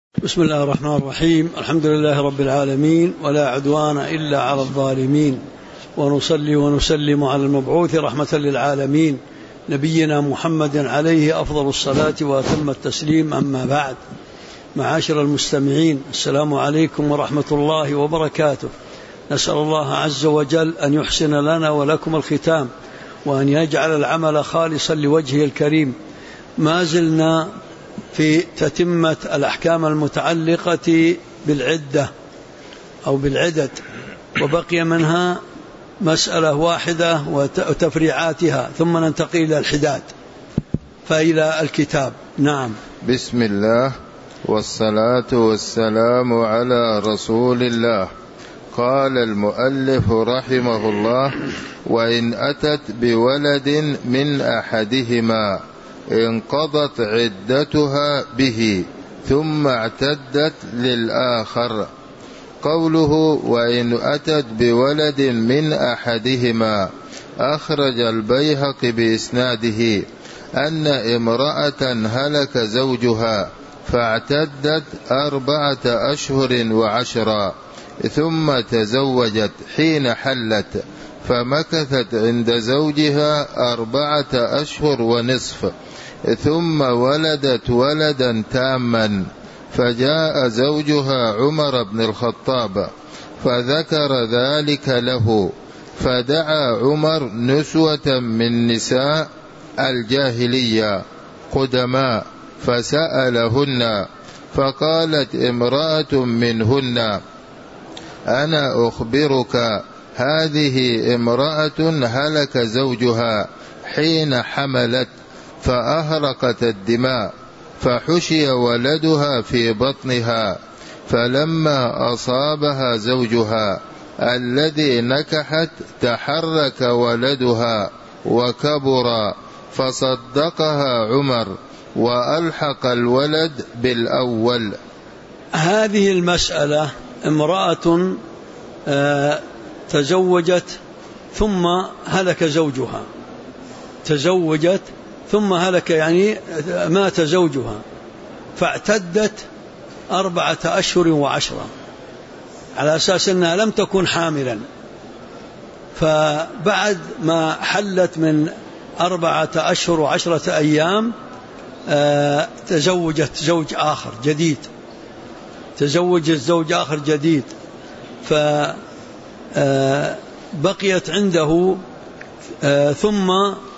بسم الله الرحمن الرحيم. الحمد لله رب العالمين، ولا عدوان إلا على الظالمين، ونصلي ونسلم على المبعوث رحمة للعالمين نبينا محمد عليه أفضل الصلاة وأتم التسليم. أما بعد، معاشر المستمعين، السلام عليكم ورحمة الله وبركاته. نسأل الله عز وجل أن يحسن لنا ولكم الختام، وأن يجعل العمل خالصا لوجهه الكريم. ما زلنا في تتمة الأحكام المتعلقة بالعدة أو بالعدد، وبقي منها مسألة واحدة وتفريعاتها، ثم ننتقل إلى الحداد. فإلى الكتاب. نعم. بسم الله والصلاة والسلام على رسول الله. قال المؤلف رحمه الله: وإن أتت بولد من أحدهما انقضت عدتها به ثم اعتدت للآخر. قوله وإن أتت بولد من أحدهما أخرج البيهقي بإسناده أن امرأة هلك زوجها فاعتدت 4 أشهر و10، ثم تزوجت حين حلت، فمكثت عند زوجها 4 أشهر ونصف، ثم ولدت ولدا تاما، فجاء زوجها عمر بن الخطاب فذكر ذلك له، فدعا عمر نسوة من نساء الجاهلية قدماء فسألهن، فقالت امرأة منهن: أنا أخبرك، هذه امرأة هلك زوجها حين حملت فأهرقت الدماء، فحشي ولدها في بطنها، فلما أصابها زوجها الذي نكحت تحرك ولدها وكبر، فصدقها عمر وألحق الولد بالأول. هذه المسألة: امرأة تزوجت ثم هلك زوجها، تزوجت ثم هلك، يعني مات زوجها، فاعتدت 4 أشهر و10، على أساس أنها لم تكن حاملا. فبعد ما حلت من 4 أشهر و10 أيام تزوجت زوج آخر جديد، تزوجت زوج آخر جديد، فبقيت عنده، ثم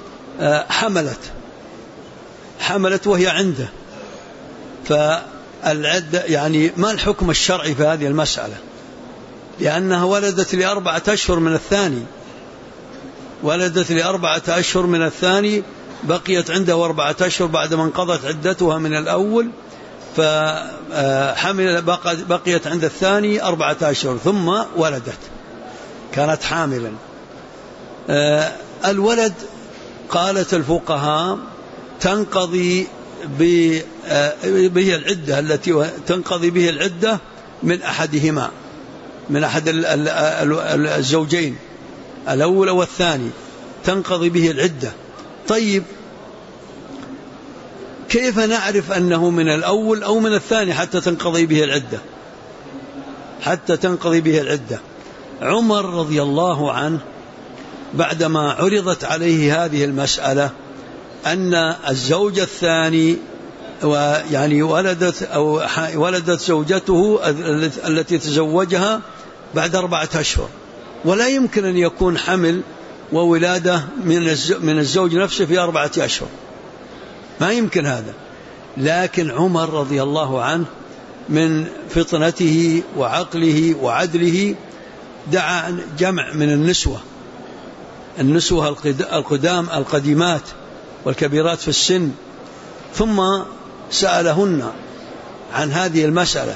حملت وهي عنده. فالعدة، يعني ما الحكم الشرعي في هذه المسألة؟ لأنها ولدت ل4 أشهر من الثاني، ولدت ل4 أشهر من الثاني، بقيت عنده 4 أشهر بعدما انقضت عدتها من الأول، فحمل، بقيت عند الثاني 4 أشهر ثم ولدت، كانت حاملا. الولد، قالت الفقهاء، تنقضي به العدة، التي تنقضي به العدة من أحدهما، من أحد الزوجين الأول والثاني، تنقضي به العدة. طيب، كيف نعرف أنه من الأول أو من الثاني حتى تنقضي به العدة؟ حتى تنقضي به العدة، عمر رضي الله عنه بعدما عرضت عليه هذه المسألة أن الزوج الثاني، ويعني ولدت زوجته التي تزوجها بعد 4 أشهر، ولا يمكن أن يكون حمل وولادة من الزوج نفسه في 4 أشهر، ما يمكن هذا. لكن عمر رضي الله عنه من فطنته وعقله وعدله دعا جمع من النسوة القديمات والكبيرات في السن، ثم سألهن عن هذه المسألة.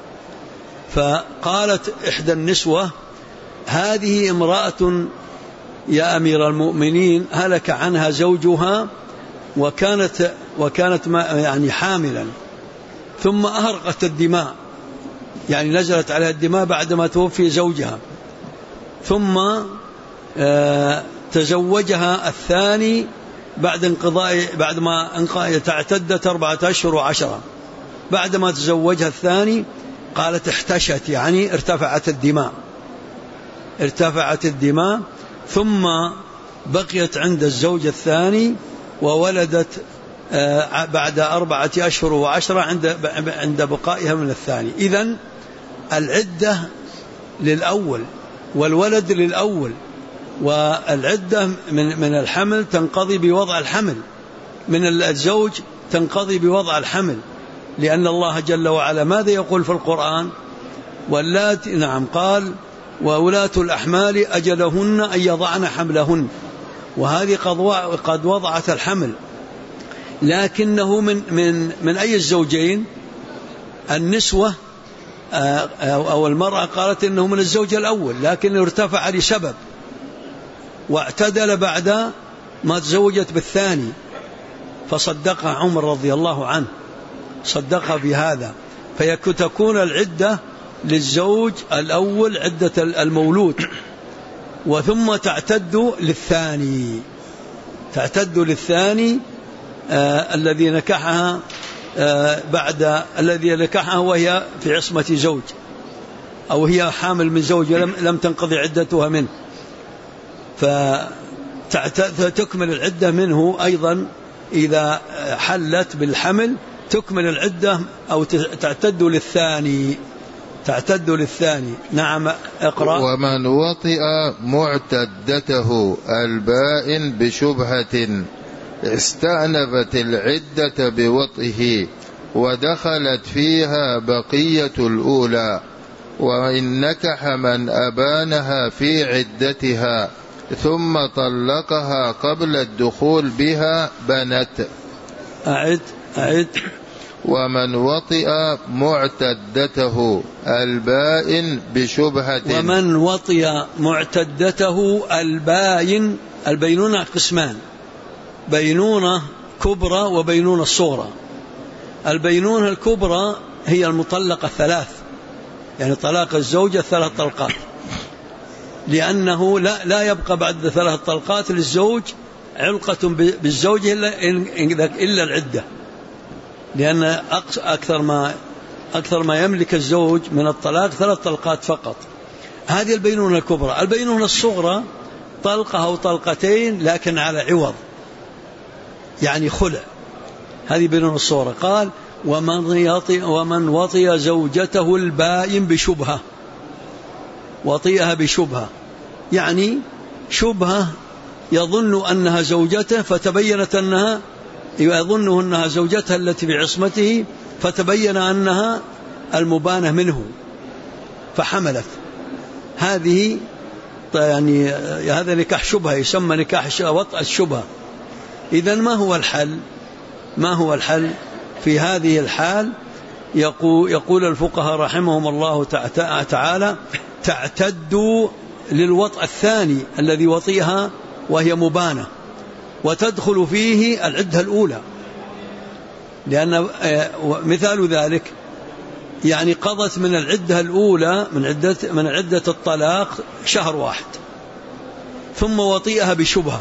فقالت إحدى النسوة: هذه امرأة يا أمير المؤمنين هلك عنها زوجها، وكانت يعني حاملا، ثم أهرقت الدماء، يعني نزلت عليها الدماء بعدما توفي زوجها، ثم تزوجها الثاني بعد ما اعتدت 4 أشهر و10، بعدما تزوجها الثاني قالت احتشت، يعني ارتفعت الدماء، ثم بقيت عند الزوج الثاني وولدت بعد 4 أشهر و10 عند بقائها من الثاني. إذن العدة للأول والولد للأول، والعدة من الحمل تنقضي بوضع الحمل، من الزوج تنقضي بوضع الحمل، لأن الله جل وعلا ماذا يقول في القرآن؟ واللاتي، نعم، قال وولاة الأحمال أجلهن أن يضعن حملهن، وهذه قد وضعت الحمل، لكنه من أي الزوجين؟ النسوة أو المرأة قالت إنه من الزوج الأول، لكن ارتفع لسبب واعتدل بعد ما تزوجت بالثاني، فصدقها عمر رضي الله عنه، صدقها بهذا، فتكون العدة للزوج الأول عدة المولود، وثم تعتد للثاني الذي نكحها بعد الذي نكحها وهي في عصمة زوج، أو هي حامل من زوج لم تنقضي عدتها منه، فتكمل العدة منه أيضا إذا حلت بالحمل، تكمل العدة أو تعتد للثاني. نعم، اقرأ. ومن وطئ معتدته البائن بشبهة استأنفت العدة بوطئه ودخلت فيها بقية الأولى، وإن نكح من أبانها في عدتها ثم طلقها قبل الدخول بها بنت. أعد. ومن وطئ معتدته البائن بشبهة. ومن وطئ معتدته البائن، البينونة قسمان، بينونة كبرى وبينونة صغرى. البينونة الكبرى هي المطلقة 3، يعني طلاق الزوجة 3 طلقات، لأنه لا يبقى بعد 3 طلقات للزوج علقة بالزوجة إلا العدة، لأن أكثر ما يملك الزوج من الطلاق 3 طلقات فقط. هذه البينونة الكبرى. البينونة الصغرى طلقة أو طلقتين لكن على عوض، يعني خلع، هذه بينونة الصغرى. قال ومن وطئ زوجته البائن بشبهة، وطئها بشبهة يعني شبهة يظن أنها زوجته فتبينت أنها يظنه أنها زوجتها التي بعصمته، فتبين أنها المبانة منه فحملت. هذه يعني هذا نكاح شبهة، يسمى نكاح وطأ الشبهة. إذن ما هو الحل في هذه الحال؟ يقول الفقهاء رحمهم الله تعالى تعتد للوطأ الثاني الذي وطئها وهي مبانة، وتدخل فيه العدة الأولى، لأن مثال ذلك يعني قضت من العدة الأولى من عدة الطلاق 1 شهر، ثم وطئها بشبهة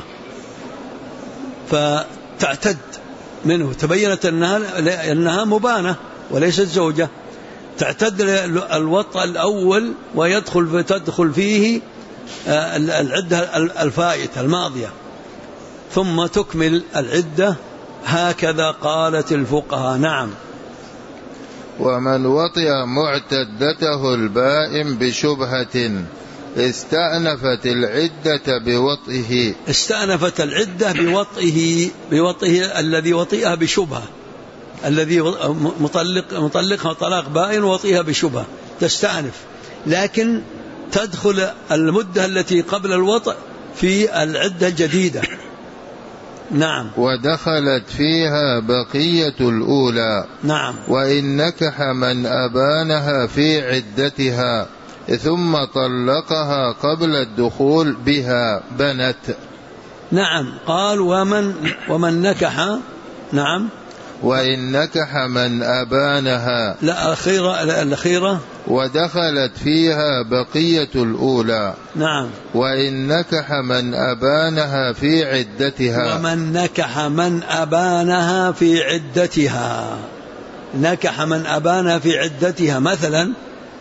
فتعتد منه، تبينت أنها مبانة وليست زوجة، تعتد الوطأ الأول تدخل فيه العدة الفائتة الماضية، ثم تكمل العدة. هكذا قالت الفقهاء. نعم. ومن وطئ معتدته البائن بشبهة استأنفت العدة بوطئه. استأنفت العدة بوطئه الذي وطئها بشبهة، الذي مطلقها طلاق بائن وطئها بشبهة تستأنف، لكن تدخل المدة التي قبل الوطئ في العدة الجديدة. نعم. ودخلت فيها بقية الأولى. نعم. وإن نكح من أبانها في عدتها ثم طلقها قبل الدخول بها بنت. نعم. قال ومن نكح. نعم. وإن نكح من أبانها. لا، الأخيرة ودخلت فيها بقية الأولى. نعم. وإن نكح من أبانها في عدتها. ومن نكح من أبانها في عدتها. نكح من أبانها في عدتها، مثلا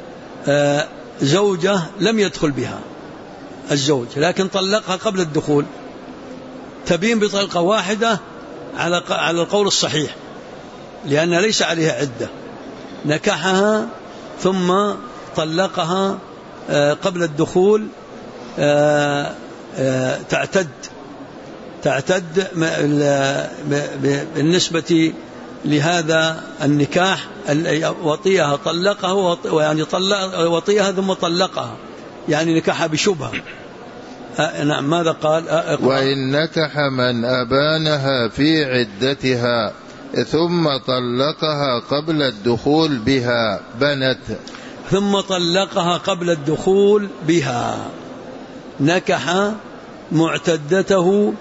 زوجة لم يدخل بها الزوج لكن طلقها قبل الدخول، تبين بطلقة واحدة على القول الصحيح لأن ليس عليها عدة، نكحها ثم طلقها قبل الدخول، تعتد بالنسبة لهذا النكاح. وطيها طلقها، يعني وطيها ثم طلقها، يعني نكحها بشبهة. نعم ماذا قال؟ وإن نكح من أبانها في عدتها ثم طلقها قبل الدخول بها بنت. ثم طلقها قبل الدخول بها، نكح معتدته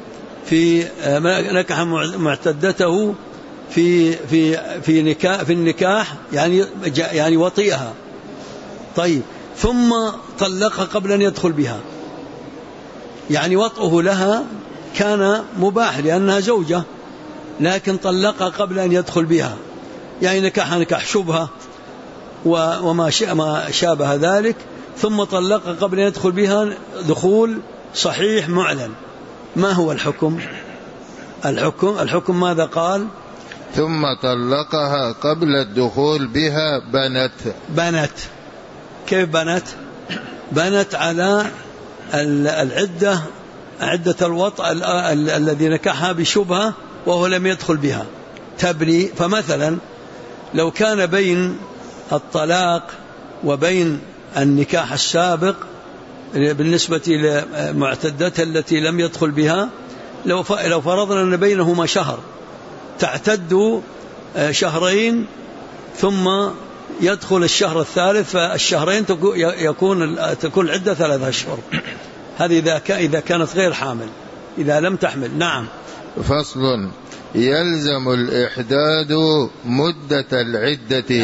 في النكاح يعني وطئها. طيب ثم طلقها قبل أن يدخل بها، يعني وطئه لها كان مباح لأنها زوجة، لكن طلقها قبل أن يدخل بها، يعني نكاح شبهة وما شابه ذلك، ثم طلقها قبل أن يدخل بها دخول صحيح معلن. ما هو الحكم؟ الحكم ماذا قال؟ ثم طلقها قبل الدخول بها بنت. كيف بنت؟ بنت على العدة، عدة الوطء الذي نكحها بشبهة وهو لم يدخل بها تبني. فمثلا لو كان بين الطلاق وبين النكاح السابق بالنسبة لمعتدتها التي لم يدخل بها، لو فرضنا أن بينهما شهر، تعتد شهرين ثم يدخل الشهر الثالث، فالشهرين تكون العدة 3 أشهر. هذه إذا كانت غير حامل، إذا لم تحمل. نعم. فصل: يلزم الإحداد مدة العدة.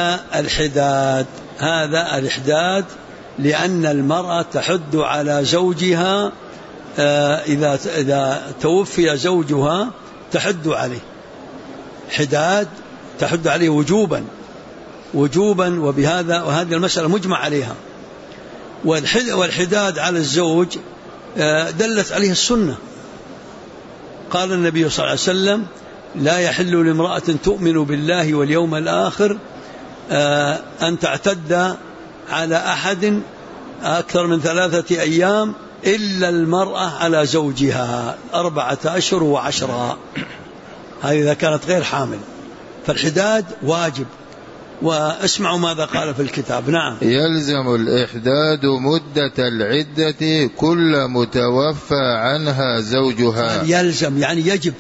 هذا الإحداد لأن المرأة تحد على زوجها إذا توفي زوجها تحد عليه حداد، تحد عليه وجوبا وهذه المسألة مجمع عليها. والحداد على الزوج دلت عليه السنة. قال النبي صلى الله عليه وسلم: لا يحل لامرأة تؤمن بالله واليوم الآخر أن تعتد على أحد أكثر من 3 أيام إلا المرأة على زوجها 4 أشهر و10. هذه إذا كانت غير حامل، فالحداد واجب. واسمعوا ماذا قال في الكتاب. نعم. يلزم الإحداد مدة العدة كل متوفى عنها زوجها. يلزم يعني يجب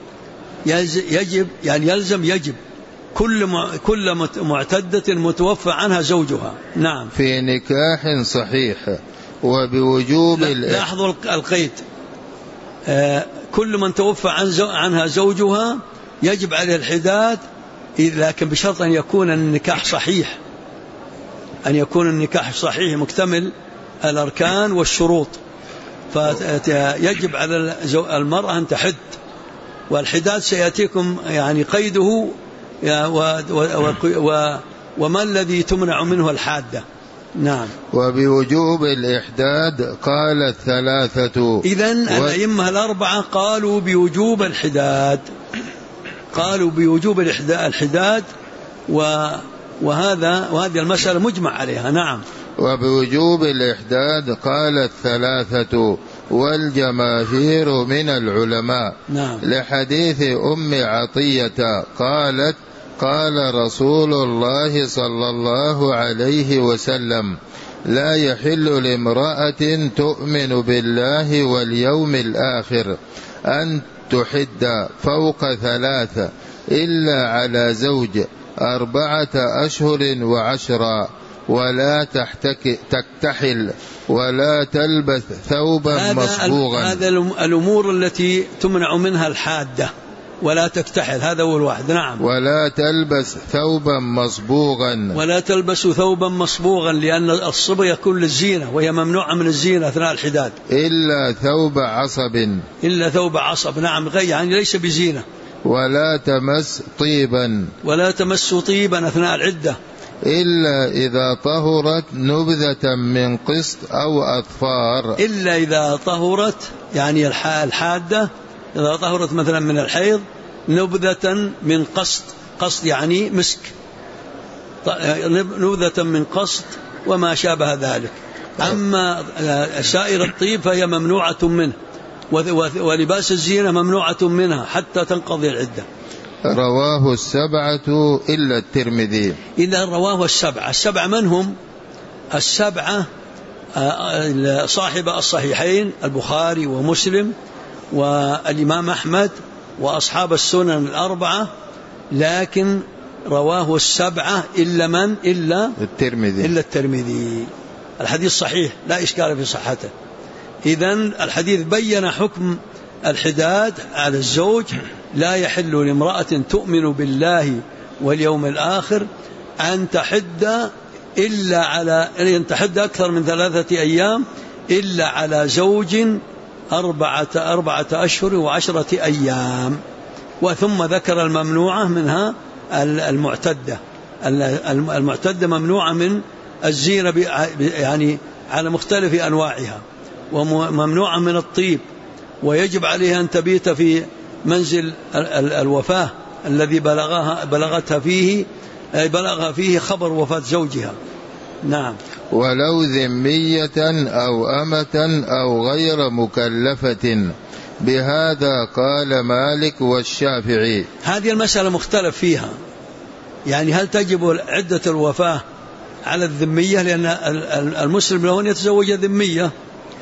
يعني يجب كل معتدة متوفى عنها زوجها. نعم. في نكاح صحيح وبوجوب لاحظوا القيد، كل من توفى عنها زوجها يجب عليه الحداد، لكن بشرط أن يكون النكاح صحيح مكتمل الأركان والشروط. فيجب على المرأة أن تحد، والحداد سيأتيكم يعني قيده وما الذي تمنع منه الحادة. نعم. وبوجوب الإحداد قال 3. إذن الأئمة الأربعة قالوا بوجوب الحداد، الحداد وهذه المسألة مجمع عليها. نعم. وبوجوب الإحداد قال 3 والجماهير من العلماء. نعم. لحديث أم عطية قالت: قال رسول الله صلى الله عليه وسلم: لا يحل لامرأة تؤمن بالله واليوم الآخر أن تحد فوق 3 إلا على زوج 4 أشهر و10، ولا تكتحل ولا تلبس ثوبا مصبوغا. هذا الأمور التي تمنع منها الحادة. ولا تكتحل، هذا هو الواحد. نعم. ولا تلبس ثوبا مصبوغا، لأن الصبغ يكون للزينة، وهي ممنوعة من الزينة أثناء الحداد. إلا ثوب عصب. نعم، يعني ليس بزينة، ولا تمس طيبا أثناء العدة إلا إذا طهرت نبذة من قسط أو أظفار. إلا إذا طهرت يعني الحادة، إذا طهرت مثلا من الحيض نبذة من قسط يعني مسك، نبذة من قسط وما شابه ذلك. أما سائر الطيب فهي ممنوعة منه، ولباس الزينة ممنوعة منها حتى تنقضي العدة. رواه السبعة إلا الترمذي. إذا رواه السبعة من هم؟ السبعة صاحب الصحيحين البخاري ومسلم والإمام أحمد وأصحاب السنن الأربعة، لكن رواه السبعة إلا من؟ إلا الترمذي. الحديث صحيح لا إشكال في صحته. إذن الحديث بين حكم الحداد على الزوج، لا يحل لامرأة تؤمن بالله واليوم الآخر أن تحد أكثر من 3 أيام إلا على زوج 4 أشهر و10 أيام. وثم ذكر الممنوعة منها المعتدة ممنوعة من الزينة يعني على مختلف أنواعها، وممنوعة من الطيب، ويجب عليها أن تبيت في منزل الوفاة الذي بلغها فيه خبر وفاة زوجها. نعم. ولو ذمية أو أمة أو غير مكلفة، بهذا قال مالك والشافعي. هذه المسألة مختلف فيها، يعني هل تجب عدة الوفاة على الذمية، لأن المسلم له أن يتزوج ذمية،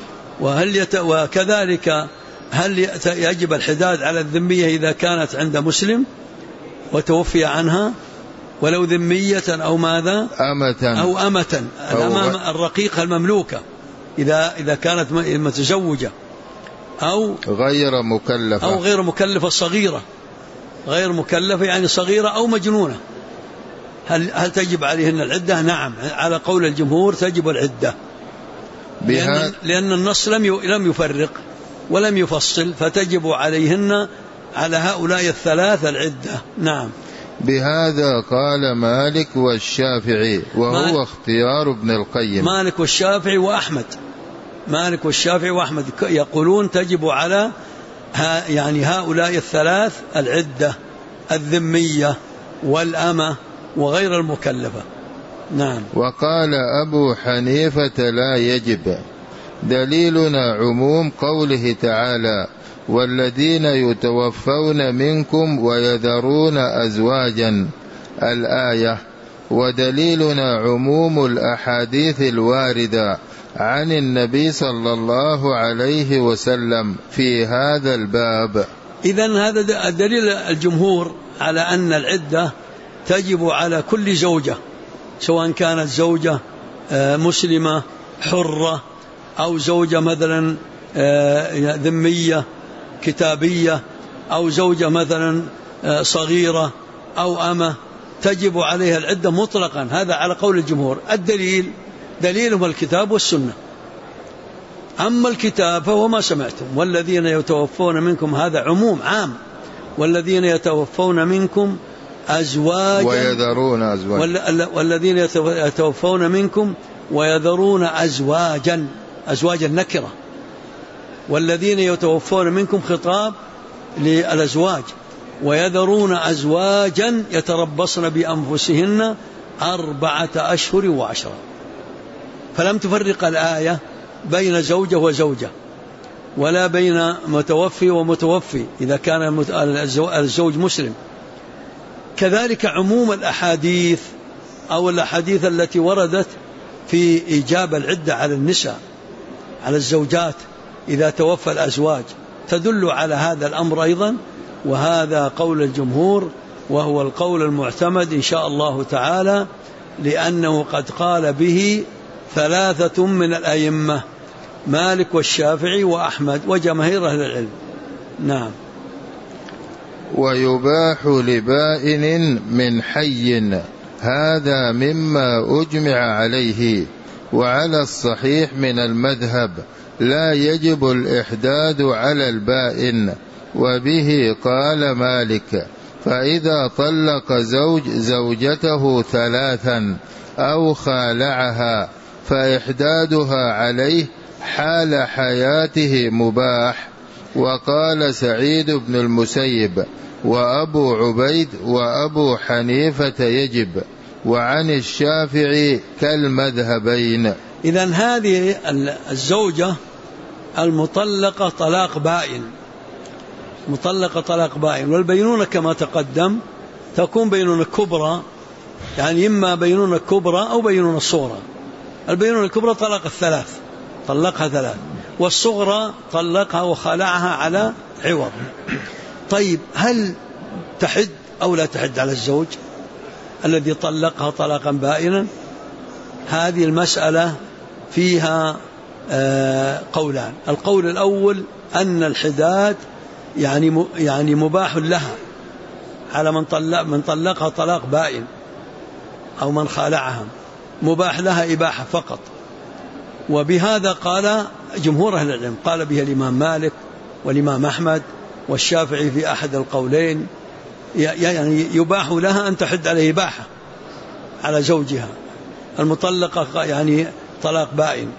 وكذلك هل يجب الحداد على الذمية إذا كانت عند مسلم وتوفي عنها، ولو ذمية أو ماذا أو أمة الرقيقة المملوكة إذا كانت متزوجة، أو غير مكلفة صغيرة، غير مكلفة يعني صغيرة أو مجنونة، هل تجب عليهن العدة؟ نعم، على قول الجمهور تجب العدة، لأن النص لم يفرق ولم يفصل، فتجب عليهن على هؤلاء الثلاثة العدة. نعم. بهذا قال مالك والشافعي، وهو اختيار ابن القيم. مالك والشافعي وأحمد يقولون تجب على يعني هؤلاء الثلاث العدة: الذمية والأمة وغير المكلفة. نعم. وقال أبو حنيفة لا يجب. دليلنا عموم قوله تعالى: والذين يتوفون منكم ويذرون أزواجا، الآية. ودليلنا عموم الأحاديث الواردة عن النبي صلى الله عليه وسلم في هذا الباب. إذن هذا دليل الجمهور على أن العدة تجب على كل زوجة، سواء كانت زوجة مسلمة حرة، أو زوجة مثلا ذمية كتابية، أو زوجة مثلا صغيرة أو أمة، تجب عليها العدة مطلقا. هذا على قول الجمهور. دليلهم الكتاب والسنة. أما الكتاب فهو ما سمعتم: والذين يتوفون منكم، هذا عموم عام، والذين يتوفون منكم أزواجا والذين يتوفون منكم ويذرون أزواجا نكرة، والذين يتوفون منكم خطاب للأزواج، ويذرون أزواجا يتربصن بأنفسهن 4 أشهر و10. فلم تفرق الآية بين زوجة وزوجة، ولا بين متوفي ومتوفي إذا كان الزوج مسلم. كذلك عموم الأحاديث أو الأحاديث التي وردت في إيجاب العدة على النساء، على الزوجات إذا توفى الأزواج، تدل على هذا الأمر أيضا. وهذا قول الجمهور، وهو القول المعتمد إن شاء الله تعالى، لأنه قد قال به 3 من الأئمة: مالك والشافعي وأحمد وجماهير أهل العلم. نعم. ويباح لبائن من حي، هذا مما أجمع عليه. وعلى الصحيح من المذهب لا يجب الإحداد على البائن، وبه قال مالك: فإذا طلق زوجته 3 أو خالعها فإحدادها عليه حال حياته مباح. وقال سعيد بن المسيب وأبو عبيد وأبو حنيفة يجب، وعن الشافعي كالمذهبين. إذن هذه الزوجة المطلقة طلاق بائن، مطلقة طلاق بائن، والبينونة كما تقدم تكون بينونة كبرى، يعني إما بينونة كبرى أو بينونة صغرى. البينونة الكبرى طلق 3، طلقها 3، والصغرى طلقها وخلعها على عوض. طيب هل تحد أو لا تحد على الزوج الذي طلقها طلاقا بائنا؟ هذه المسألة فيها قولان. القول الأول أن الحداد يعني مباح لها على من طلقها طلاق بائن أو من خالعها، مباح لها إباحة فقط. وبهذا قال جمهور أهل العلم، قال به الإمام مالك والإمام أحمد والشافعي في أحد القولين، يعني يباح لها أن تحد عليه إباحة على زوجها المطلقة، يعني طلاق بائن.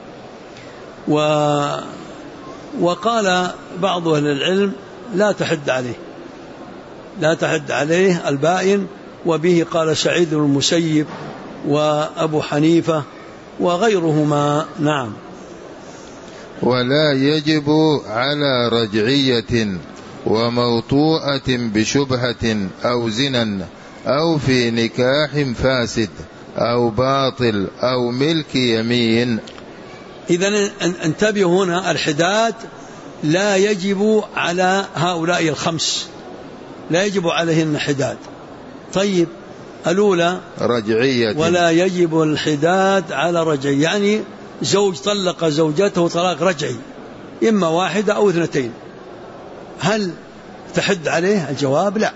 وقال بعض أهل العلم لا تحد عليه، لا تحد عليه البائن، وبه قال سعيد بن المسيب وأبو حنيفة وغيرهما. نعم. ولا يجب على رجعية وموطوءة بشبهة أو زنا أو في نكاح فاسد أو باطل أو ملك يمين. إذن انتبهوا هنا، الحداد لا يجب على هؤلاء ال5، لا يجب عليهن حداد. طيب الأولى رجعية، ولا يجب الحداد على رجعي، يعني زوج طلق زوجته طلاق رجعي، إما 1 أو 2، هل تحد عليه؟ الجواب لا،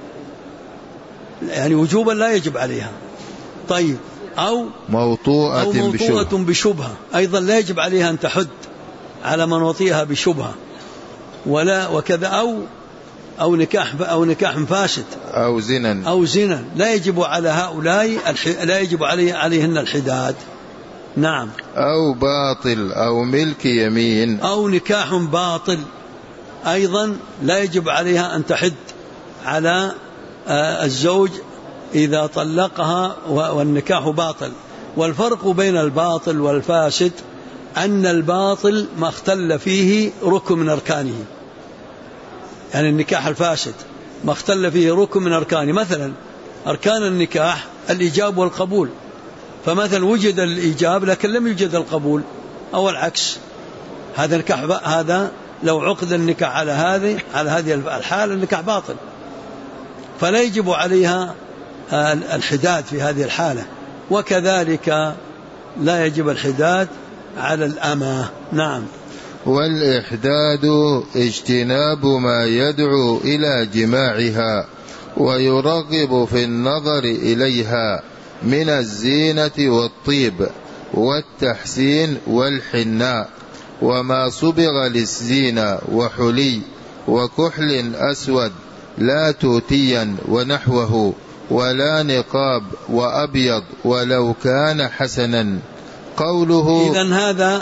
يعني وجوبا لا يجب عليها. طيب أو موطوءة بشبهة، أيضا لا يجب عليها أن تحد على من وطيها بشبهة، ولا وكذا أو نكاح فاسد أو زنا لا يجب على هؤلاء، لا يجب عليهن الحداد. نعم. أو باطل أو ملك يمين، أو نكاح باطل أيضا لا يجب عليها أن تحد على الزوج إذا طلقها والنكاح باطل. والفرق بين الباطل والفاسد أن الباطل ما اختل فيه ركن من أركانه، يعني النكاح الفاسد ما اختل فيه ركن من أركانه. مثلا أركان النكاح الإيجاب والقبول، فمثلا وجد الإيجاب لكن لم يوجد القبول، أو العكس، هذا نكاح، هذا لو عقد النكاح على هذه الحالة النكاح باطل، فلا يجب عليها الحداد في هذه الحالة. وكذلك لا يجب الحداد على الأمة. نعم. والإحداد اجتناب ما يدعو إلى جماعها ويرغب في النظر إليها من الزينة والطيب والتحسين والحناء، وما صبغ للزينة وحلي وكحل أسود لا توتيا ونحوه، ولا نقاب وأبيض ولو كان حسنا. قوله إذن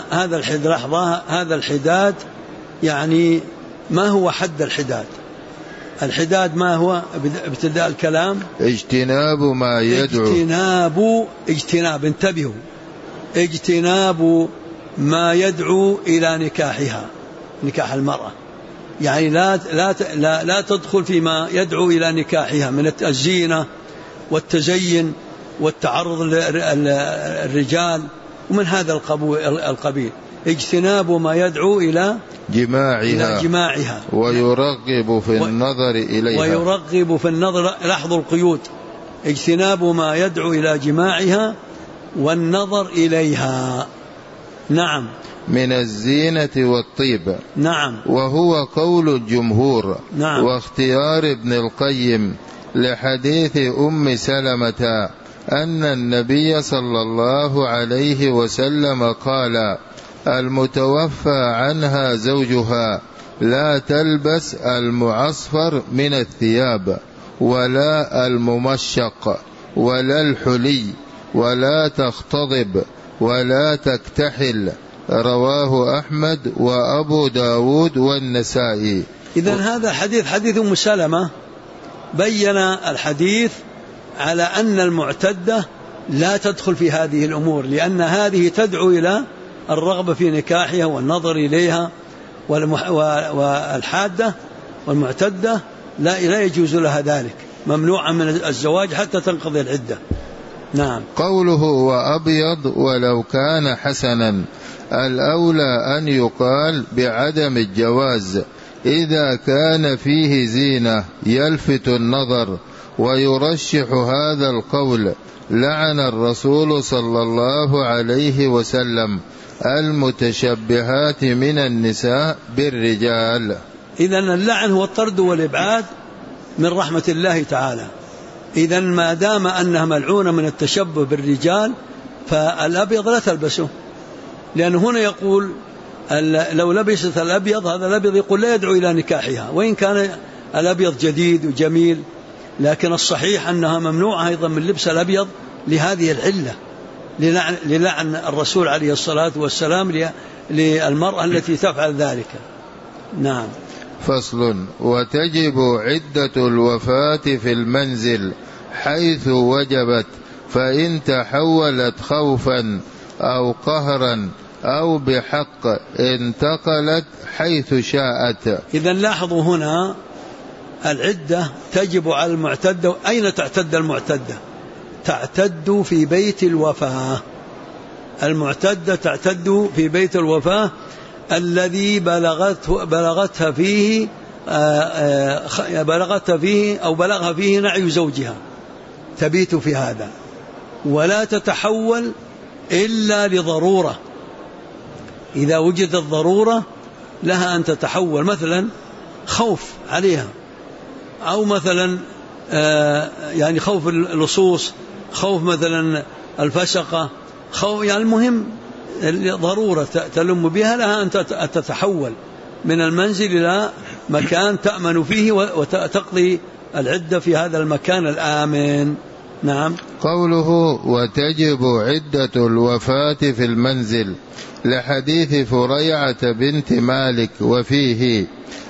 هذا الحداد يعني ما هو حد الحداد؟ الحداد ما هو ابتداء الكلام؟ اجتناب ما يدعو، اجتناب انتبهوا، اجتناب ما يدعو إلى نكاحها، نكاح المرأة، يعني لا تدخل فيما يدعو إلى نكاحها من الزينة والتزين والتعرض للرجال ومن هذا القبيل. اجتناب ما يدعو إلى جماعها ويرغب في النظر إليها، لاحظوا القيود، اجتناب ما يدعو إلى جماعها والنظر إليها. نعم. من الزينة والطيب. نعم. وهو قول الجمهور. نعم. واختيار ابن القيم لحديث أم سلمة أن النبي صلى الله عليه وسلم قال: المتوفى عنها زوجها لا تلبس المعصفر من الثياب ولا الممشق ولا الحلي ولا تختضب ولا تكتحل. رواه أحمد وأبو داود والنسائي. إذن هذا الحديث حديث أم سلمة بين الحديث على أن المعتدة لا تدخل في هذه الأمور، لأن هذه تدعو إلى الرغبة في نكاحها والنظر إليها، والحادة والمعتدة لا يجوز لها ذلك، ممنوعة من الزواج حتى تنقضي العدة. نعم. قوله وأبيض ولو كان حسنا، الأولى أن يقال بعدم الجواز إذا كان فيه زينة يلفت النظر، ويرشح هذا القول لعن الرسول صلى الله عليه وسلم المتشبهات من النساء بالرجال. إذن اللعن هو الطرد والإبعاد من رحمة الله تعالى. إذن ما دام أنها ملعونة من التشبه بالرجال فالأبيض لا تلبسه، لأن هنا يقول لو لبست الأبيض، هذا الأبيض يقول لا يدعو إلى نكاحها، وإن كان الأبيض جديد وجميل، لكن الصحيح أنها ممنوعة أيضا من لبس الأبيض لهذه العلة، للعن الرسول عليه الصلاة والسلام للمرأة التي تفعل ذلك. نعم. فصل. وتجب عدة الوفاة في المنزل حيث وجبت، فإن تحولت خوفا أو قهرا أو بحق انتقلت حيث شاءت. إذن لاحظوا هنا العدة تجب على المعتدة. أين تعتد المعتدة؟ تعتد في بيت الوفاة. المعتدة تعتد في بيت الوفاة الذي بلغتها فيه أو بلغها فيه نعي زوجها، تبيت في هذا، ولا تتحول إلا لضرورة. إذا وجدت ضرورة لها أن تتحول، مثلا خوف عليها، أو مثلا يعني خوف اللصوص، خوف مثلا الفسقة، خوف، يعني المهم ضرورة تلم بها، لها أن تتحول من المنزل إلى مكان تأمن فيه وتقضي العدة في هذا المكان الآمن. نعم. قوله وتجب عدة الوفاة في المنزل لحديث فريعة بنت مالك وفيه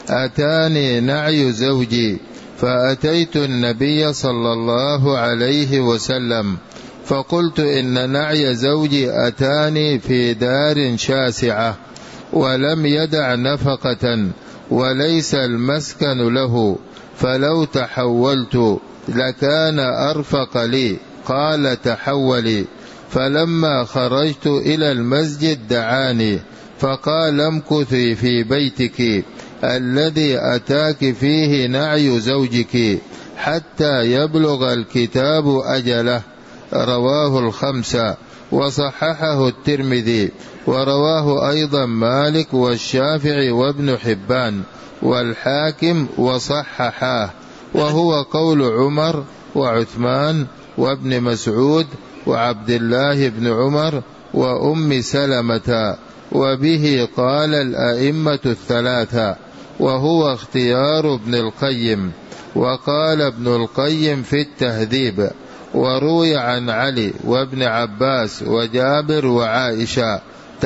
أتاني نعي زوجي فأتيت النبي صلى الله عليه وسلم فقلت إن نعي زوجي أتاني في دار شاسعة ولم يدع نفقة وليس المسكن له، فلو تحولت لكان أرفق لي. قال تحولي. فلما خرجت إلى المسجد دعاني فقال امكثي في بيتك الذي أتاك فيه نعي زوجك حتى يبلغ الكتاب أجله. رواه الخمسة وصححه الترمذي، ورواه أيضا مالك والشافعي وابن حبان والحاكم وصححاه، وهو قول عمر وعثمان وابن مسعود وعبد الله بن عمر وأم سلمة، وبه قال الأئمة الثلاثة، وهو اختيار ابن القيم. وقال ابن القيم في التهذيب: وروي عن علي وابن عباس وجابر وعائشة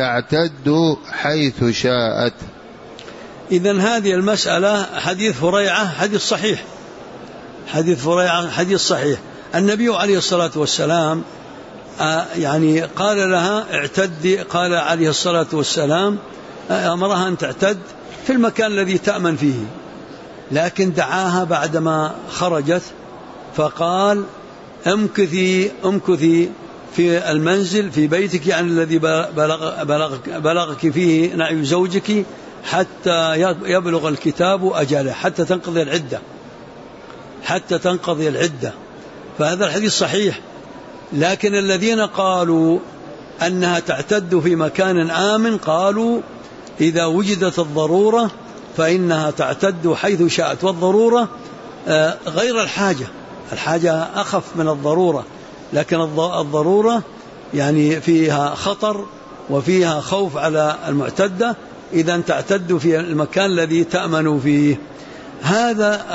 تعتد حيث شاءت. إذن هذه المسألة حديث فريعة حديث صحيح، حديث فريعة حديث صحيح. النبي عليه الصلاة والسلام يعني قال لها اعتدي، قال عليه الصلاة والسلام أمرها أن تعتد في المكان الذي تأمن فيه، لكن دعاها بعدما خرجت فقال امكثي في المنزل في بيتك، يعني الذي بلغك فيه نعي زوجك حتى يبلغ الكتاب أجله، حتى تنقضي العدة. فهذا الحديث صحيح. لكن الذين قالوا أنها تعتد في مكان آمن قالوا إذا وجدت الضرورة فإنها تعتد حيث شاءت، والضرورة غير الحاجة أخف من الضرورة، لكن الضرورة يعني فيها خطر وفيها خوف على المعتدة، إذا تعتد في المكان الذي تأمن فيه. هذا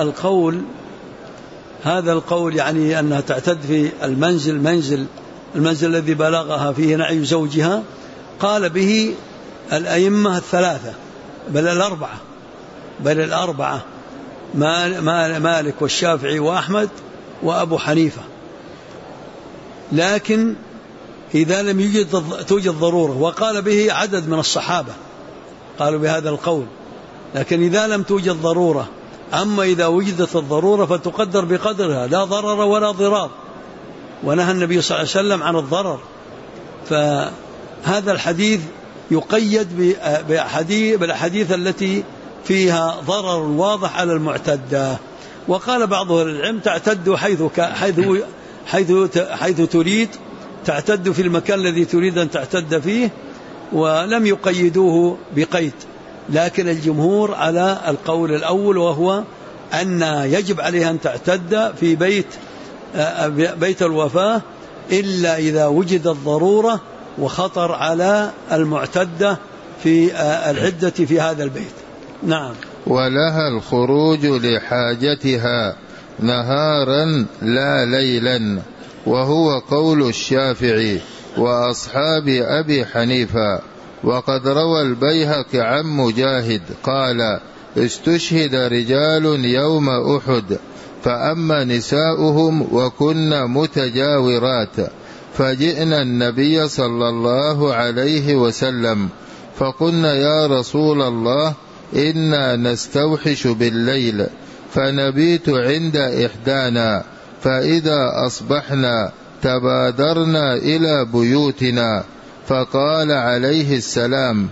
القول يعني أنها تعتد في المنزل الذي بلغها فيه نعي زوجها، قال به الأئمة الثلاثة بل الأربعة مالك والشافعي وأحمد وأبو حنيفة. لكن إذا لم توجد ضرورة، وقال به عدد من الصحابة قالوا بهذا القول، لكن إذا لم توجد ضرورة، أما إذا وجدت الضرورة فتقدر بقدرها، لا ضرر ولا ضرار، ونهى النبي صلى الله عليه وسلم عن الضرر. فهذا الحديث يقيد بالأحاديث التي فيها ضرر واضح على المعتدة. وقال بعض أهل العلم تعتد حيث تريد، تعتد في المكان الذي تريد أن تعتد فيه، ولم يقيدوه بقيد. لكن الجمهور على القول الأول، وهو أن يجب عليها أن تعتد في بيت الوفاة إلا إذا وجدت الضرورة وخطر على المعتدة في العدة في هذا البيت. نعم. ولها الخروج لحاجتها نهارا لا ليلا، وهو قول الشافعي وأصحاب أبي حنيفة. وقد روى البيهقي عن مجاهد قال: استشهد رجال يوم أحد فأما نساؤهم وكن متجاورات، فجئنا النبي صلى الله عليه وسلم فقلنا: يا رسول الله، إنا نستوحش بالليل فنبيت عند إحدانا، فإذا أصبحنا تبادرنا إلى بيوتنا، فقال عليه السلام: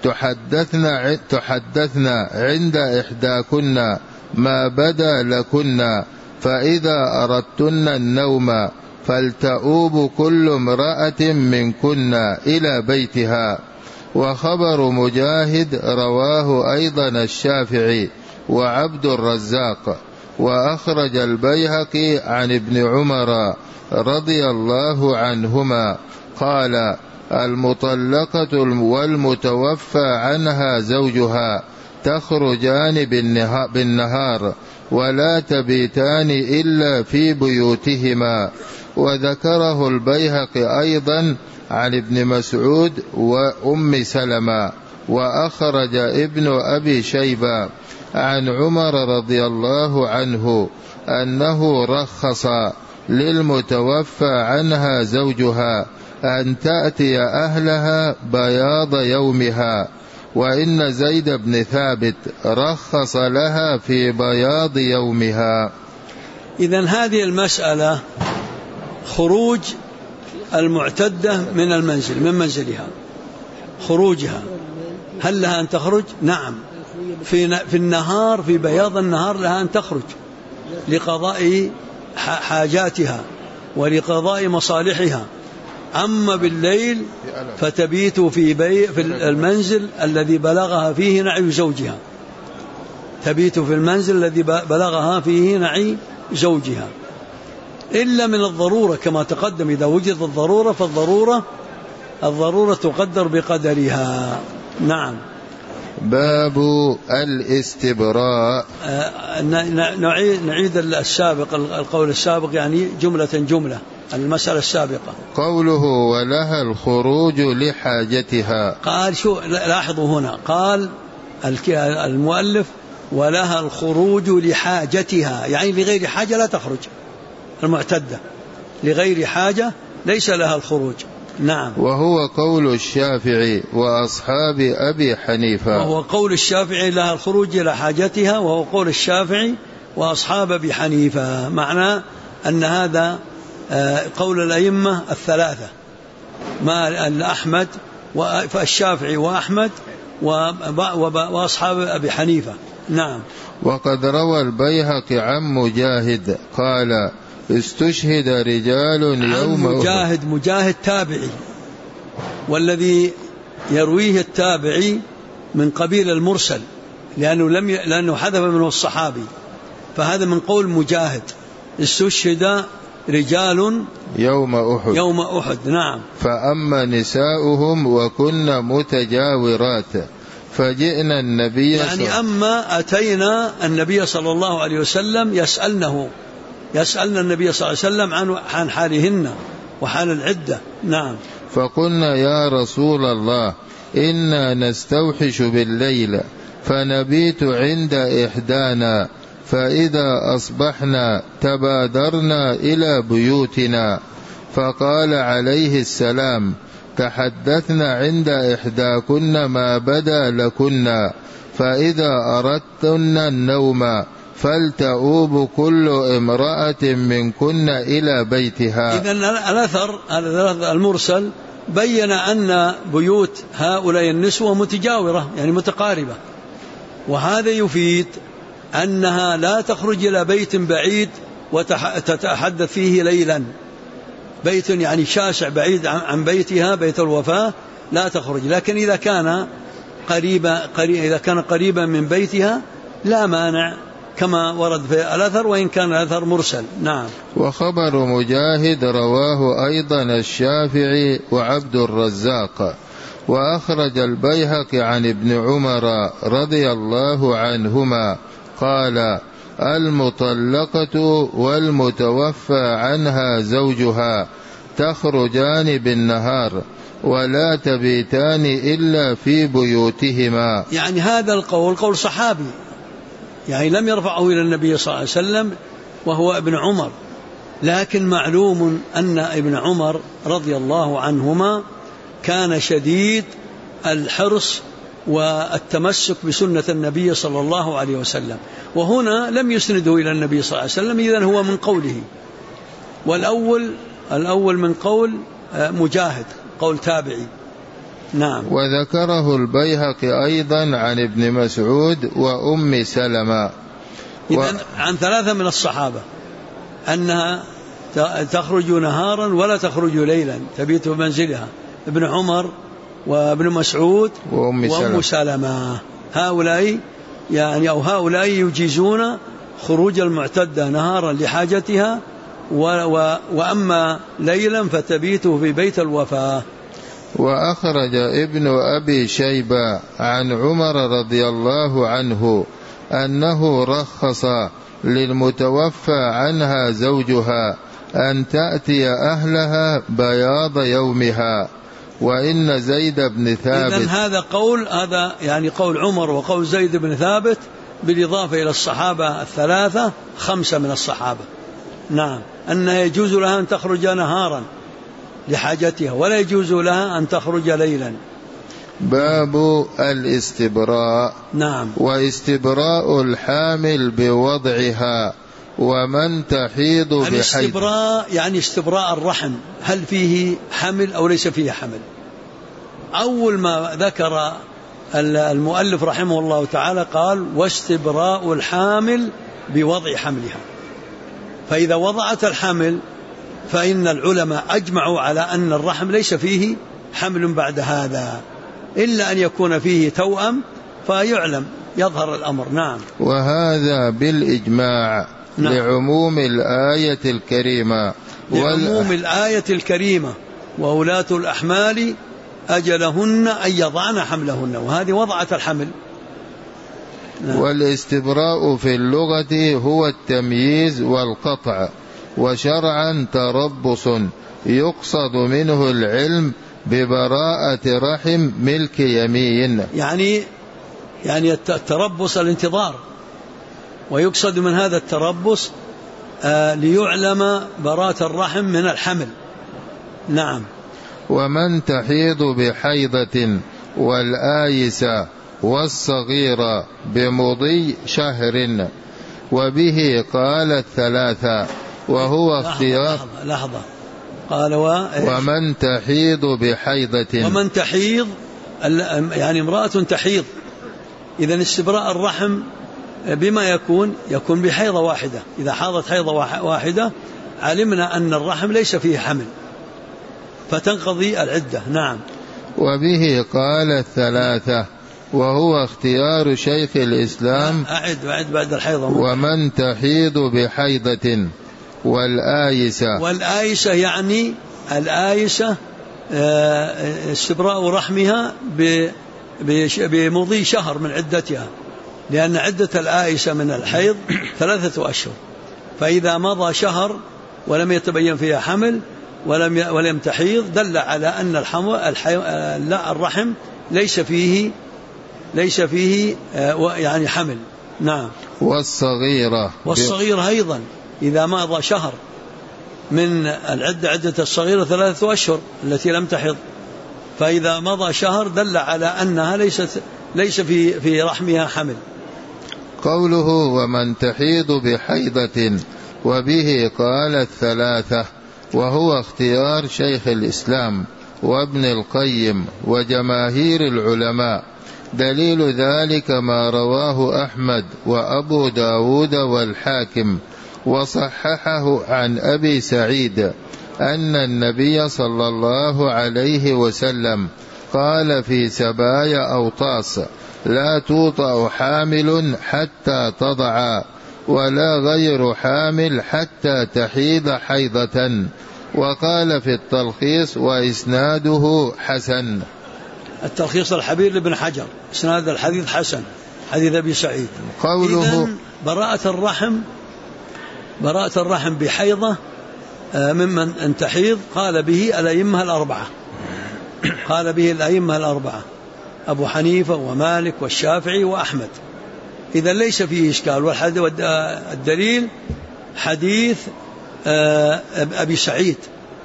تحدثنا عند إحداكن ما بدا لكن، فإذا أردتن النوم فلتؤوب كل امرأة منكن إلى بيتها. وخبر مجاهد رواه أيضا الشافعي وعبد الرزاق. وأخرج البيهقي عن ابن عمر رضي الله عنهما قال: المطلقة والمتوفى عنها زوجها تخرجان بالنهار ولا تبيتان إلا في بيوتهما. وذكره البيهقي أيضا عن ابن مسعود وأم سلمة. وأخرج ابن أبي شيبة عن عمر رضي الله عنه أنه رخص للمتوفى عنها زوجها أن تأتي أهلها بياض يومها، وإن زيد بن ثابت رخص لها في بياض يومها. إذن هذه المسألة خروج المعتدة من المنزل، من منزلها، خروجها، هل لها أن تخرج؟ نعم، في النهار، في بياض النهار لها أن تخرج لقضاء حاجاتها ولقضاء مصالحها. أما بالليل فتبيت في المنزل الذي بلغها فيه نعي زوجها، تبيت في المنزل الذي بلغها فيه نعي زوجها، إلا من الضرورة كما تقدم. إذا وجدت الضرورة فالضرورة تقدر بقدرها. نعم. باب الاستبراء. نعيد السابق، القول السابق يعني جملة المسألة السابقة. قوله ولها الخروج لحاجتها، قال شو لاحظوا هنا، قال المؤلف ولها الخروج لحاجتها، يعني لغير حاجة لا تخرج المعتدة، لغير حاجة ليس لها الخروج. نعم. وهو قول الشافعي وأصحاب أبي حنيفة. وهو قول الشافعي لها الخروج إلى حاجتها، وهو قول الشافعي وأصحاب أبي حنيفة. معنى أن هذا قول الأئمة الثلاثة، أحمد والشافعي وأحمد وأصحاب أبي حنيفة. نعم. وقد روى البيهقي عن مجاهد قال: استشهد رجال يوم مجاهد تابعي، والذي يرويه التابعي من قبيل المرسل، لأنه حذف منه الصحابي، فهذا من قول مجاهد. استشهد رجال يوم أحد. نعم. فأما نساؤهم وكن متجاورات، فجئنا النبي يعني أما أتينا النبي صلى الله عليه وسلم يسألنا النبي صلى الله عليه وسلم عن حالهن وحال العدة. نعم. فقلنا يا رسول الله إنا نستوحش بالليل فنبيت عند إحدانا فإذا أصبحنا تبادرنا إلى بيوتنا. فقال عليه السلام تحدثنا عند إحداكن ما بدا لكن فإذا أردتن النوم فلتؤوب كل امرأة منكن إلى بيتها. إذن الأثر المرسل بين أن بيوت هؤلاء النسوة متجاورة يعني متقاربة، وهذا يفيد أنها لا تخرج إلى بيت بعيد وتتحدث فيه ليلا، بيت يعني شاسع بعيد عن بيتها بيت الوفاة لا تخرج، لكن إذا كان قريبا من بيتها لا مانع كما ورد في الأثر وإن كان الأثر مرسل. نعم. وخبر مجاهد رواه أيضا الشافعي وعبد الرزاق، وأخرج البيهقي عن ابن عمر رضي الله عنهما قال المطلقة والمتوفى عنها زوجها تخرجان بالنهار ولا تبيتان إلا في بيوتهما. يعني هذا القول قول صحابي، يعني لم يرفعه إلى النبي صلى الله عليه وسلم وهو ابن عمر، لكن معلوم أن ابن عمر رضي الله عنهما كان شديد الحرص والتمسك بسنة النبي صلى الله عليه وسلم، وهنا لم يسنده إلى النبي صلى الله عليه وسلم، إذن هو من قوله. والأول من قول مجاهد قول تابعي. نعم. وذكره البيهقي أيضا عن ابن مسعود وأم سلمة إذن عن ثلاثة من الصحابة أنها تخرج نهارا ولا تخرج ليلا تبيت بمنزلها، ابن عمر وابن مسعود وأم سلمة. هؤلاء يعني أو هؤلاء يجيزون خروج المعتدة نهارا لحاجتها وأما ليلا فتبيت في بيت الوفاة. وأخرج ابن أبي شيبة عن عمر رضي الله عنه أنه رخص للمتوفى عنها زوجها أن تأتي أهلها بياض يومها. وإن زيد بن ثابت، إذن هذا يعني قول عمر وقول زيد بن ثابت بالإضافة إلى الصحابة الثلاثة 5 من الصحابة. نعم. أن يجوز لها أن تخرج نهارا لحاجتها ولا يجوز لها أن تخرج ليلا. باب الاستبراء. نعم. واستبراء الحامل بوضعها ومن تحيض بحيض. الاستبراء يعني استبراء الرحم، هل فيه حمل أو ليس فيه حمل. أول ما ذكر المؤلف رحمه الله تعالى قال واستبراء الحامل بوضع حملها، فإذا وضعت الحمل فإن العلماء أجمعوا على أن الرحم ليس فيه حمل بعد هذا إلا أن يكون فيه توأم فيعلم يظهر الأمر. نعم. وهذا بالإجماع. نعم. لعموم الآية الكريمة لعموم الآية الكريمة وولاة الأحمال أجلهن أن يضعن حملهن، وهذه وضعت الحمل. نعم. والاستبراء في اللغة هو التمييز والقطع، وشرعا تربص يقصد منه العلم ببراءة رحم ملك يمين. يعني التربص الانتظار، ويقصد من هذا التربص ليعلم براءة الرحم من الحمل. نعم. ومن تحيض بحيضة والآيسة والصغيرة بمضي شهر، وبه قال الثلاثة وهو اختيار. لحظة. قال ومن تحيض بحيضة. ومن تحيض يعني امرأة تحيض، إذن استبراء الرحم بما يكون بحيضة واحدة. إذا حاضت حيضة واحدة علمنا أن الرحم ليس فيه حمل فتنقضي العدة. نعم. وبه قال الثلاثة وهو اختيار شيخ الإسلام. أعد بعد الحيضة. ومن تحيض بحيضة والآيسة يعني الآيسة استبراء رحمها بمضي شهر من عدتها، لأن عدة الآيسة من الحيض 3 أشهر، فإذا مضى شهر ولم يتبين فيها حمل ولم تحيض دل على أن الرحم ليس فيه يعني حمل. نعم. والصغيرة أيضا إذا مضى شهر من عدة الصغيرة 3 أشهر التي لم تحض، فإذا مضى شهر دل على أنها ليس في رحمها حمل. قوله ومن تحيض بحيضة وبه قال 3، وهو اختيار شيخ الإسلام وابن القيم وجماهير العلماء. دليل ذلك ما رواه أحمد وأبو داود والحاكم وصححه عن أبي سعيد أن النبي صلى الله عليه وسلم قال في سبايا أوطاس: لا توطأ حامل حتى تضع، ولا غير حامل حتى تحيض حيضة. وقال في التلخيص وإسناده حسن. التلخيص الحبير لابن حجر، إسناد الحديث حسن، حديث أبي سعيد. قوله براءة الرحم بحيضة ممن أن تحيض قال به الأئمة الأربعة أبو حنيفة ومالك والشافعي وأحمد. إذا ليس فيه إشكال. والدليل حديث أبي سعيد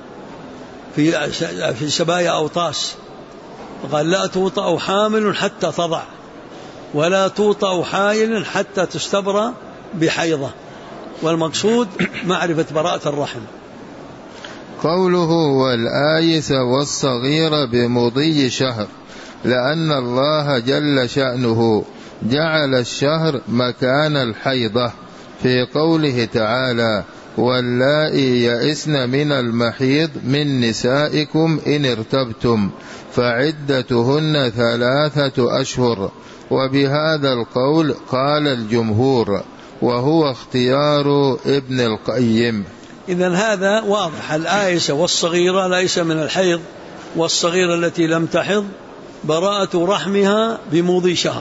في سبايا أوطاس، قال: لا توطأ حامل حتى تضع، ولا توطأ حائل حتى تستبرأ بحيضة. والمقصود معرفة براءة الرحم. قوله والآيس والصغير بمضي شهر، لأن الله جل شأنه جعل الشهر مكان الحيضة في قوله تعالى: واللائي يئسن من المحيض من نسائكم إن ارتبتم فعدتهن 3 أشهر. وبهذا القول قال الجمهور، وهو اختيار ابن القيم. إذن هذا واضح. الآيسة والصغيرة ليس من الحيض، والصغيرة التي لم تحض براءة رحمها بمضي شهر،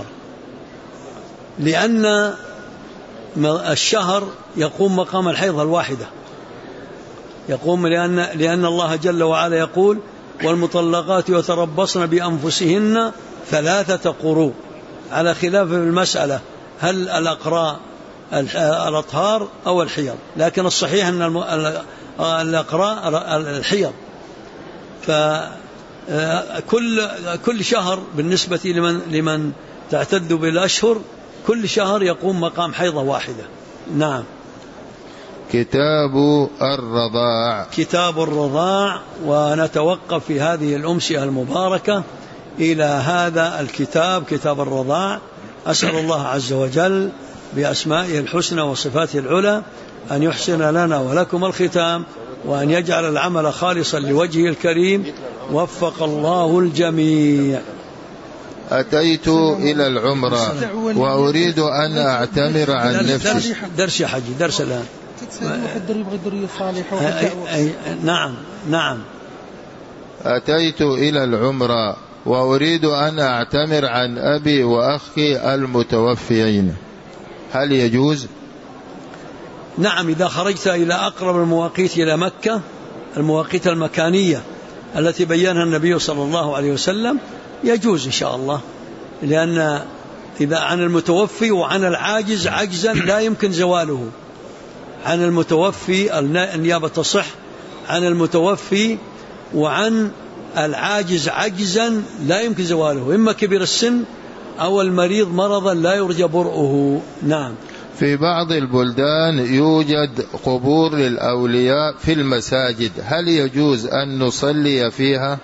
لأن الشهر يقوم مقام الحيض الواحدة، لأن الله جل وعلا يقول: والمطلقات يتربصن بأنفسهن 3 قروء، على خلاف المسألة هل الأقراء الأطهار أو الحيض، لكن الصحيح أن الأقراء الحيض. فكل شهر بالنسبة لمن تعتد بالأشهر كل شهر يقوم مقام حيضة واحدة. نعم. كتاب الرضاع. ونتوقف في هذه الأمسية المباركة إلى هذا الكتاب، كتاب الرضاع. أسأل الله عز وجل بأسمائه الحسنى وصفاته العلى أن يحسن لنا ولكم الختام، وأن يجعل العمل خالصا لوجهه الكريم. وفق الله الجميع. أتيت إلى العمرة وأريد أن أعتمر عن نفسي. درس يا حجي، درس الآن. نعم. أتيت إلى العمرة وأريد أن أعتمر عن أبي وأخي المتوفيين، هل يجوز؟ نعم، إذا خرجت إلى أقرب المواقيت إلى مكة، المواقيت المكانية التي بيّنها النبي صلى الله عليه وسلم، يجوز إن شاء الله. لأن إذا عن المتوفي وعن العاجز عجزا لا يمكن زواله، عن المتوفي النيابة تصح عن المتوفي، وعن العاجز عجزا لا يمكن زواله، إما كبير السن أو المريض مرضا لا يرجى برؤه. نعم. في بعض البلدان يوجد قبور للأولياء في المساجد، هل يجوز أن نصلي فيها؟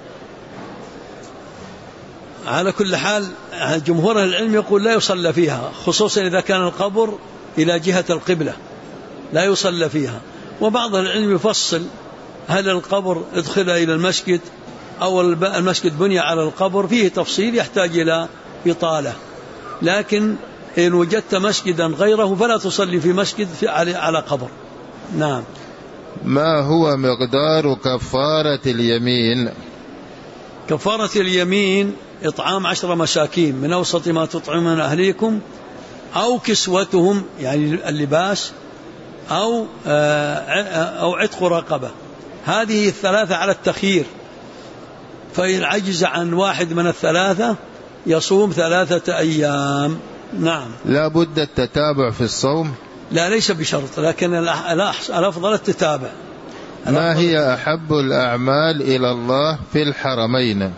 على كل حال جمهور العلم يقول لا يصلى فيها، خصوصا إذا كان القبر إلى جهة القبلة لا يصلى فيها. وبعض العلم يفصل هل القبر ادخل إلى المسجد أو المسجد بني على القبر، فيه تفصيل يحتاج إلى إطالة. لكن إن وجدت مسجدا غيره فلا تصلي في مسجد على قبر. نعم. ما هو مقدار كفارة اليمين؟ كفارة اليمين إطعام 10 مساكين من أوسط ما تطعمون أهليكم أو كسوتهم يعني اللباس أو عتق رقبة. هذه الثلاثة على التخيير، فإن عجز عن واحد من الثلاثة يصوم 3 أيام. نعم. لا بد التتابع في الصوم؟ لا، ليس بشرط، لكن الأفضل التتابع. ما هي أحب الأعمال إلى الله في الحرمين؟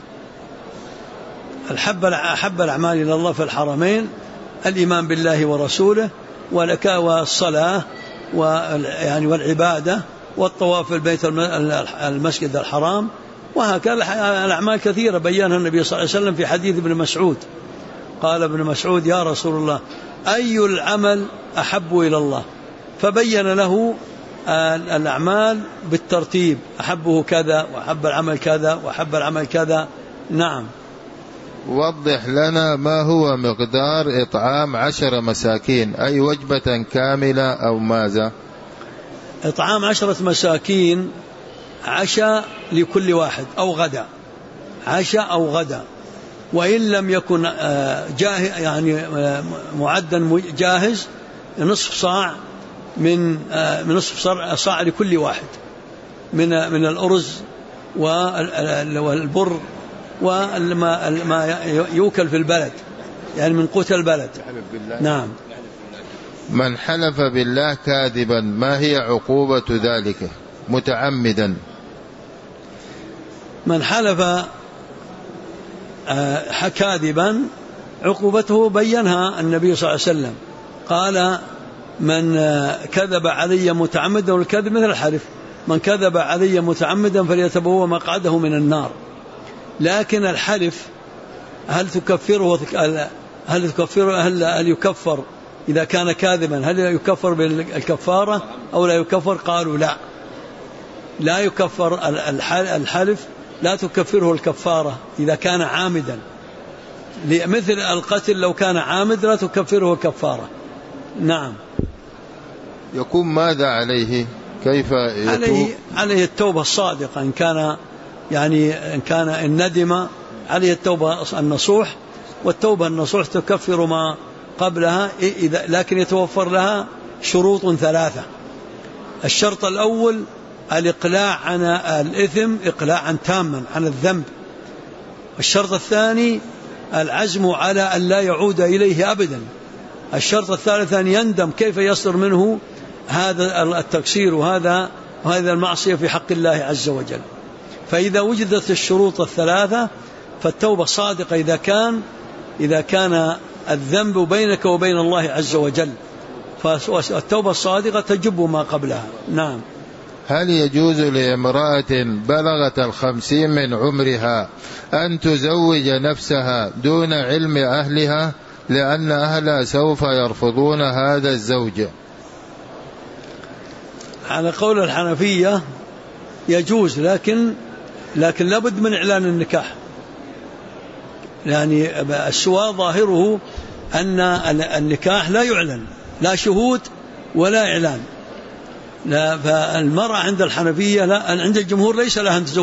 أحب الأعمال إلى الله في الحرمين الإيمان بالله ورسوله والصلاة والعبادة والطواف في البيت المسجد الحرام، وهكذا الأعمال كثيرة بيّنها النبي صلى الله عليه وسلم في حديث ابن مسعود. قال ابن مسعود: يا رسول الله، أي العمل أحب إلى الله؟ فبين له الأعمال بالترتيب، أحبه كذا وأحب العمل كذا وأحب العمل كذا. نعم. وضح لنا ما هو مقدار إطعام 10 مساكين، أي وجبة كاملة أو ماذا؟ إطعام 10 مساكين عشاء لكل واحد أو غدا، عشاء أو غدا، وإن لم يكن يعني معدا جاهز نصف صاع من نصف صاع لكل واحد من الأرز والبر وما يوكل في البلد، يعني من قوت البلد. نعم. من حلف بالله كاذبا ما هي عقوبة ذلك متعمدا؟ من حلف كاذبا عقوبته بينها النبي صلى الله عليه وسلم، قال: من كذب علي متعمدا، والكذب مثل الحلف، من كذب علي متعمدا فليتبوأ مقعده من النار. لكن الحلف هل يكفر إذا كان كاذبا؟ هل يكفر بالكفارة أو لا يكفر؟ قالوا لا يكفر الحلف، لا تكفره الكفارة إذا كان عامدا، مثل القتل لو كان عامد لا تكفره الكفارة. نعم. يكون ماذا عليه؟ كيف يتوب؟ عليه التوبة الصادقة، إن كان إن ندم عليه التوبة النصوح، والتوبة النصوح تكفر ما قبلها، لكن يتوفر لها شروط 3. الشرط الأول الإقلاع عن الإثم إقلاعا تاما عن الذنب. الشرط الثاني العزم على أن لا يعود إليه أبدا. الشرط الثالث أن يندم كيف يصدر منه هذا التقصير وهذا المعصية في حق الله عز وجل. فإذا وجدت الشروط 3 فالتوبة صادقة إذا كان الذنب بينك وبين الله عز وجل، فالتوبة الصادقة تجب ما قبلها. نعم. هل يجوز لامرأة بلغت 50 من عمرها أن تزوج نفسها دون علم أهلها، لأن أهلها سوف يرفضون هذا الزوج؟ على قول الحنفية يجوز، لكن لابد من إعلان النكاح. يعني السواء ظاهره أن النكاح لا يعلن، لا شهود ولا إعلان. فالمرأة عند الحنفية عند الجمهور ليس لها أن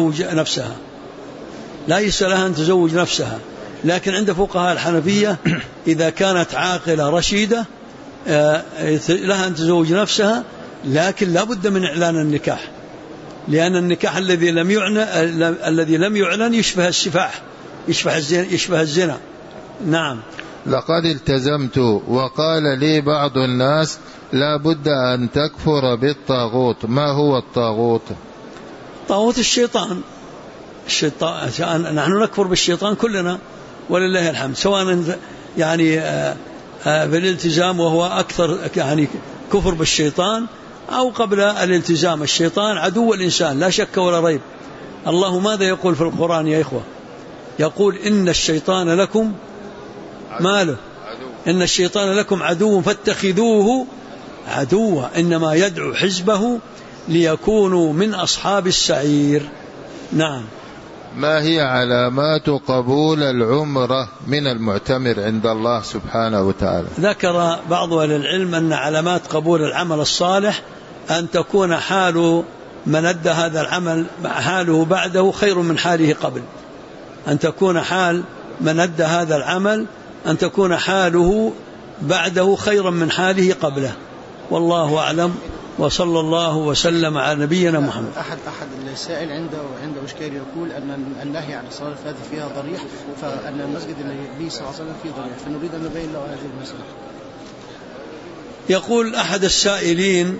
تزوج نفسها، لكن عند فقهاء الحنفية إذا كانت عاقلة رشيدة لها أن تزوج نفسها، لكن لا بد من إعلان النكاح، لأن النكاح الذي لم يعلن يشبه السفاح، يشبه الزنا. نعم. لقد التزمت وقال لي بعض الناس لا بد أن تكفر بالطاغوت. ما هو الطاغوت؟ طاغوت الشيطان. نحن نكفر بالشيطان كلنا ولله الحمد، سواء بالالتزام وهو أكثر كفر بالشيطان، أو قبل الالتزام. الشيطان عدو الإنسان لا شك ولا ريب. الله ماذا يقول في القرآن يا إخوة؟ يقول: إن الشيطان لكم إن الشيطان لكم عدو فاتخذوه عدوا إنما يدعو حزبه ليكونوا من أصحاب السعير. نعم. ما هي علامات قبول العمرة من المعتمر عند الله سبحانه وتعالى؟ ذكر بعض أهل العلم أن علامات قبول العمل الصالح أن تكون حال من أدى هذا العمل حاله بعده خير من حاله قبل، أن تكون حال من أدى هذا العمل أن تكون حاله بعده خيرا من حاله قبله. والله أعلم، وصلى الله وسلم على نبينا محمد. أحد السائل عنده إشكال يقول أن النهي عن الصلاة في هذه فيها ضريح، فأن المسجد النبي صلى الله عليه وسلم فيه ضريح، فنريد أن نبين له هذه المسألة. يقول أحد السائلين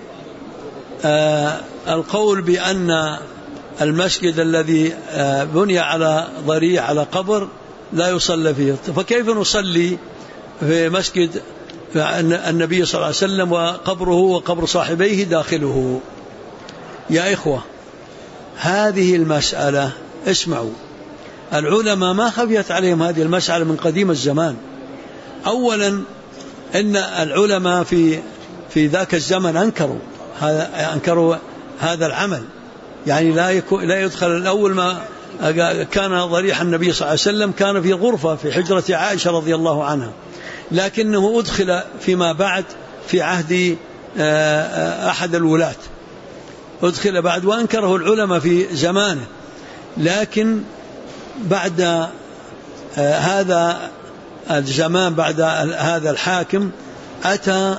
القول بأن المسجد الذي بني على ضريح على قبر لا يصلى فيه، فكيف نصلي في مسجد النبي صلى الله عليه وسلم وقبره وقبر صاحبيه داخله؟ يا إخوة، هذه المسألة اسمعوا، العلماء ما خفيت عليهم هذه المسألة من قديم الزمان. أولا إن العلماء في ذاك الزمن أنكروا هذا العمل، يعني لا يدخل. الأول ما كان ضريح النبي صلى الله عليه وسلم كان في غرفة في حجرة عائشة رضي الله عنها، لكنه أدخل فيما بعد في عهد أحد الولاة، أدخل بعد وأنكره العلماء في زمانه. لكن بعد هذا الزمان، بعد هذا الحاكم، أتى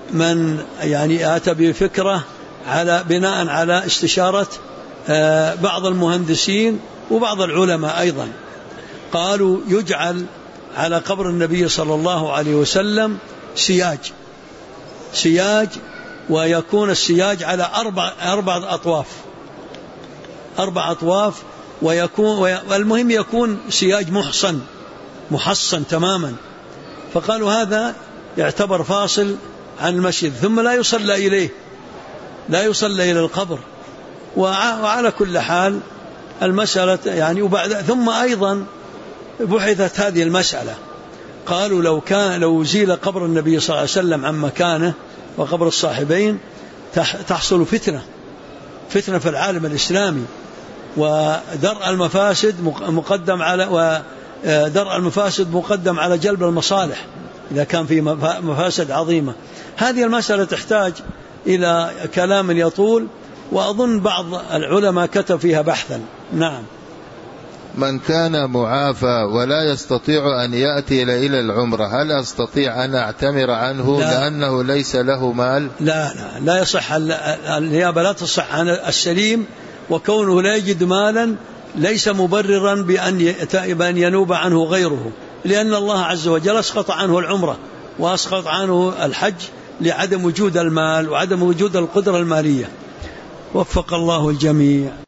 بفكرة بناء على استشارة بعض المهندسين وبعض العلماء أيضا، قالوا يجعل على قبر النبي صلى الله عليه وسلم سياج، ويكون السياج على أربع أطواف، والمهم يكون سياج محصن تماما. فقالوا هذا يعتبر فاصل عن المسجد، ثم لا يصلى إلى القبر. وعلى كل حال المسألة ثم أيضا بحثت هذه المسألة، قالوا لو زيل قبر النبي صلى الله عليه وسلم عن مكانه وقبر الصاحبين تحصل فتنة في العالم الإسلامي، ودرء المفاسد مقدم على جلب المصالح إذا كان في مفاسد عظيمة. هذه المسألة تحتاج إلى كلام يطول، وأظن بعض العلماء كتب فيها بحثا. نعم. من كان معافى ولا يستطيع أن يأتي إلى العمرة، هل أستطيع أن أعتمر عنه لأنه ليس له مال؟ لا يصح النيابة، لا تصح عن السليم، وكونه لا يجد مالا ليس مبررا بأن ينوب عنه غيره، لأن الله عز وجل أسقط عنه العمرة وأسقط عنه الحج لعدم وجود المال وعدم وجود القدرة المالية. وفق الله الجميع.